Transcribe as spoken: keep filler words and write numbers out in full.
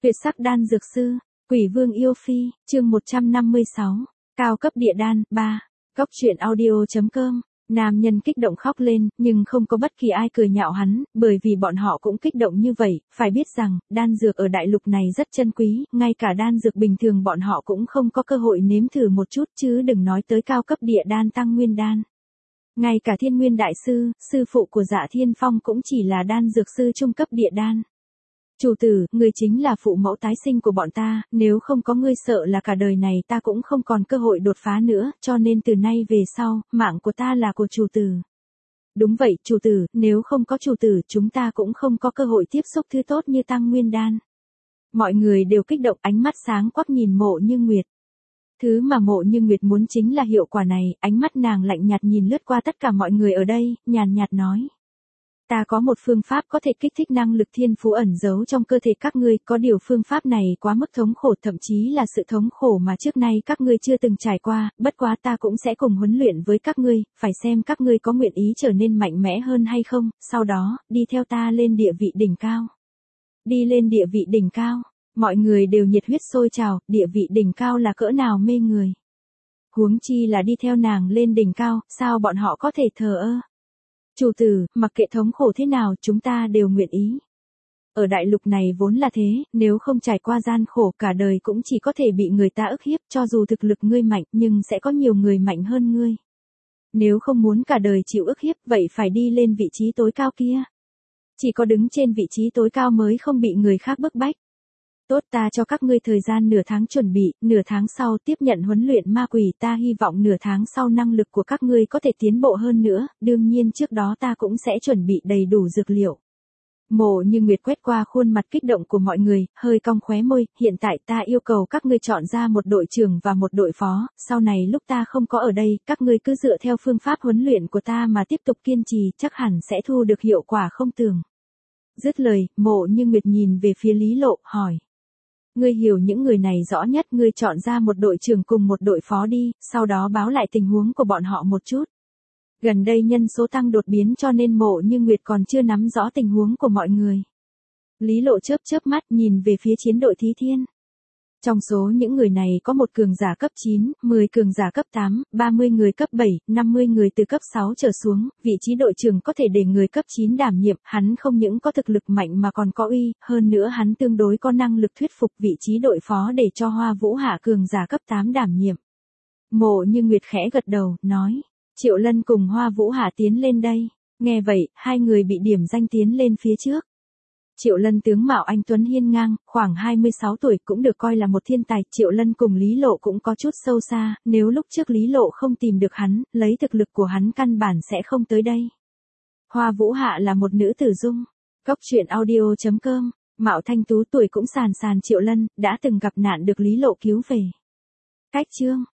Tuyệt sắc đan dược sư, Quỷ Vương yêu phi, chương một trăm năm mươi sáu, cao cấp địa đan, ba. Góc truyện audio chấm com. Nam nhân kích động khóc lên, nhưng không có bất kỳ ai cười nhạo hắn, bởi vì bọn họ cũng kích động như vậy, phải biết rằng, đan dược ở đại lục này rất chân quý, ngay cả đan dược bình thường bọn họ cũng không có cơ hội nếm thử một chút chứ đừng nói tới cao cấp địa đan tăng nguyên đan. Ngay cả Thiên Nguyên Đại Sư, sư phụ của Dạ Thiên Phong cũng chỉ là đan dược sư trung cấp địa đan. Chủ tử, ngươi chính là phụ mẫu tái sinh của bọn ta, nếu không có ngươi sợ là cả đời này ta cũng không còn cơ hội đột phá nữa, cho nên từ nay về sau, mạng của ta là của chủ tử. Đúng vậy, chủ tử, nếu không có chủ tử, chúng ta cũng không có cơ hội tiếp xúc thứ tốt như tăng nguyên đan. Mọi người đều kích động, ánh mắt sáng quắc nhìn Mộ Như Nguyệt. Thứ mà Mộ Như Nguyệt muốn chính là hiệu quả này, ánh mắt nàng lạnh nhạt nhìn lướt qua tất cả mọi người ở đây, nhàn nhạt nói. Ta có một phương pháp có thể kích thích năng lực thiên phú ẩn giấu trong cơ thể các ngươi, có điều phương pháp này quá mức thống khổ, thậm chí là sự thống khổ mà trước nay các ngươi chưa từng trải qua, bất quá ta cũng sẽ cùng huấn luyện với các ngươi, phải xem các ngươi có nguyện ý trở nên mạnh mẽ hơn hay không, sau đó, đi theo ta lên địa vị đỉnh cao. Đi lên địa vị đỉnh cao, mọi người đều nhiệt huyết sôi trào, địa vị đỉnh cao là cỡ nào mê người. Huống chi là đi theo nàng lên đỉnh cao, sao bọn họ có thể thờ ơ. Chủ tử, mặc kệ thống khổ thế nào chúng ta đều nguyện ý. Ở đại lục này vốn là thế, nếu không trải qua gian khổ cả đời cũng chỉ có thể bị người ta ức hiếp, cho dù thực lực ngươi mạnh nhưng sẽ có nhiều người mạnh hơn ngươi. Nếu không muốn cả đời chịu ức hiếp vậy phải đi lên vị trí tối cao kia. Chỉ có đứng trên vị trí tối cao mới không bị người khác bức bách. Tốt, ta cho các ngươi thời gian nửa tháng chuẩn bị, nửa tháng sau tiếp nhận huấn luyện ma quỷ, ta hy vọng nửa tháng sau năng lực của các ngươi có thể tiến bộ hơn nữa, đương nhiên trước đó ta cũng sẽ chuẩn bị đầy đủ dược liệu. Mộ Như Nguyệt quét qua khuôn mặt kích động của mọi người, hơi cong khóe môi, hiện tại ta yêu cầu các ngươi chọn ra một đội trưởng và một đội phó, sau này lúc ta không có ở đây, các ngươi cứ dựa theo phương pháp huấn luyện của ta mà tiếp tục kiên trì, chắc hẳn sẽ thu được hiệu quả không tưởng. Dứt lời, Mộ Như Nguyệt nhìn về phía Lý Lộ, hỏi. Ngươi hiểu những người này rõ nhất, ngươi chọn ra một đội trưởng cùng một đội phó đi, sau đó báo lại tình huống của bọn họ một chút. Gần đây nhân số tăng đột biến cho nên Mộ Như Nguyệt còn chưa nắm rõ tình huống của mọi người. Lý Lộ chớp chớp mắt nhìn về phía chiến đội Thí Thiên. Trong số những người này có một cường giả cấp chín, mười cường giả cấp tám, ba mươi người cấp bảy, năm mươi người từ cấp sáu trở xuống, vị trí đội trưởng có thể để người cấp chín đảm nhiệm, hắn không những có thực lực mạnh mà còn có uy, hơn nữa hắn tương đối có năng lực thuyết phục vị trí đội phó để cho Hoa Vũ Hạ cường giả cấp tám đảm nhiệm. Mộ Như Nguyệt khẽ gật đầu, nói, Triệu Lân cùng Hoa Vũ Hạ tiến lên đây, nghe vậy, hai người bị điểm danh tiến lên phía trước. Triệu Lân tướng mạo anh tuấn hiên ngang, khoảng hai mươi sáu tuổi cũng được coi là một thiên tài, Triệu Lân cùng Lý Lộ cũng có chút sâu xa, nếu lúc trước Lý Lộ không tìm được hắn, lấy thực lực của hắn căn bản sẽ không tới đây. Hoa Vũ Hạ là một nữ tử dung. Góc truyện audio chấm com, mạo thanh tú tuổi cũng sàn sàn Triệu Lân, đã từng gặp nạn được Lý Lộ cứu về. Cách chương,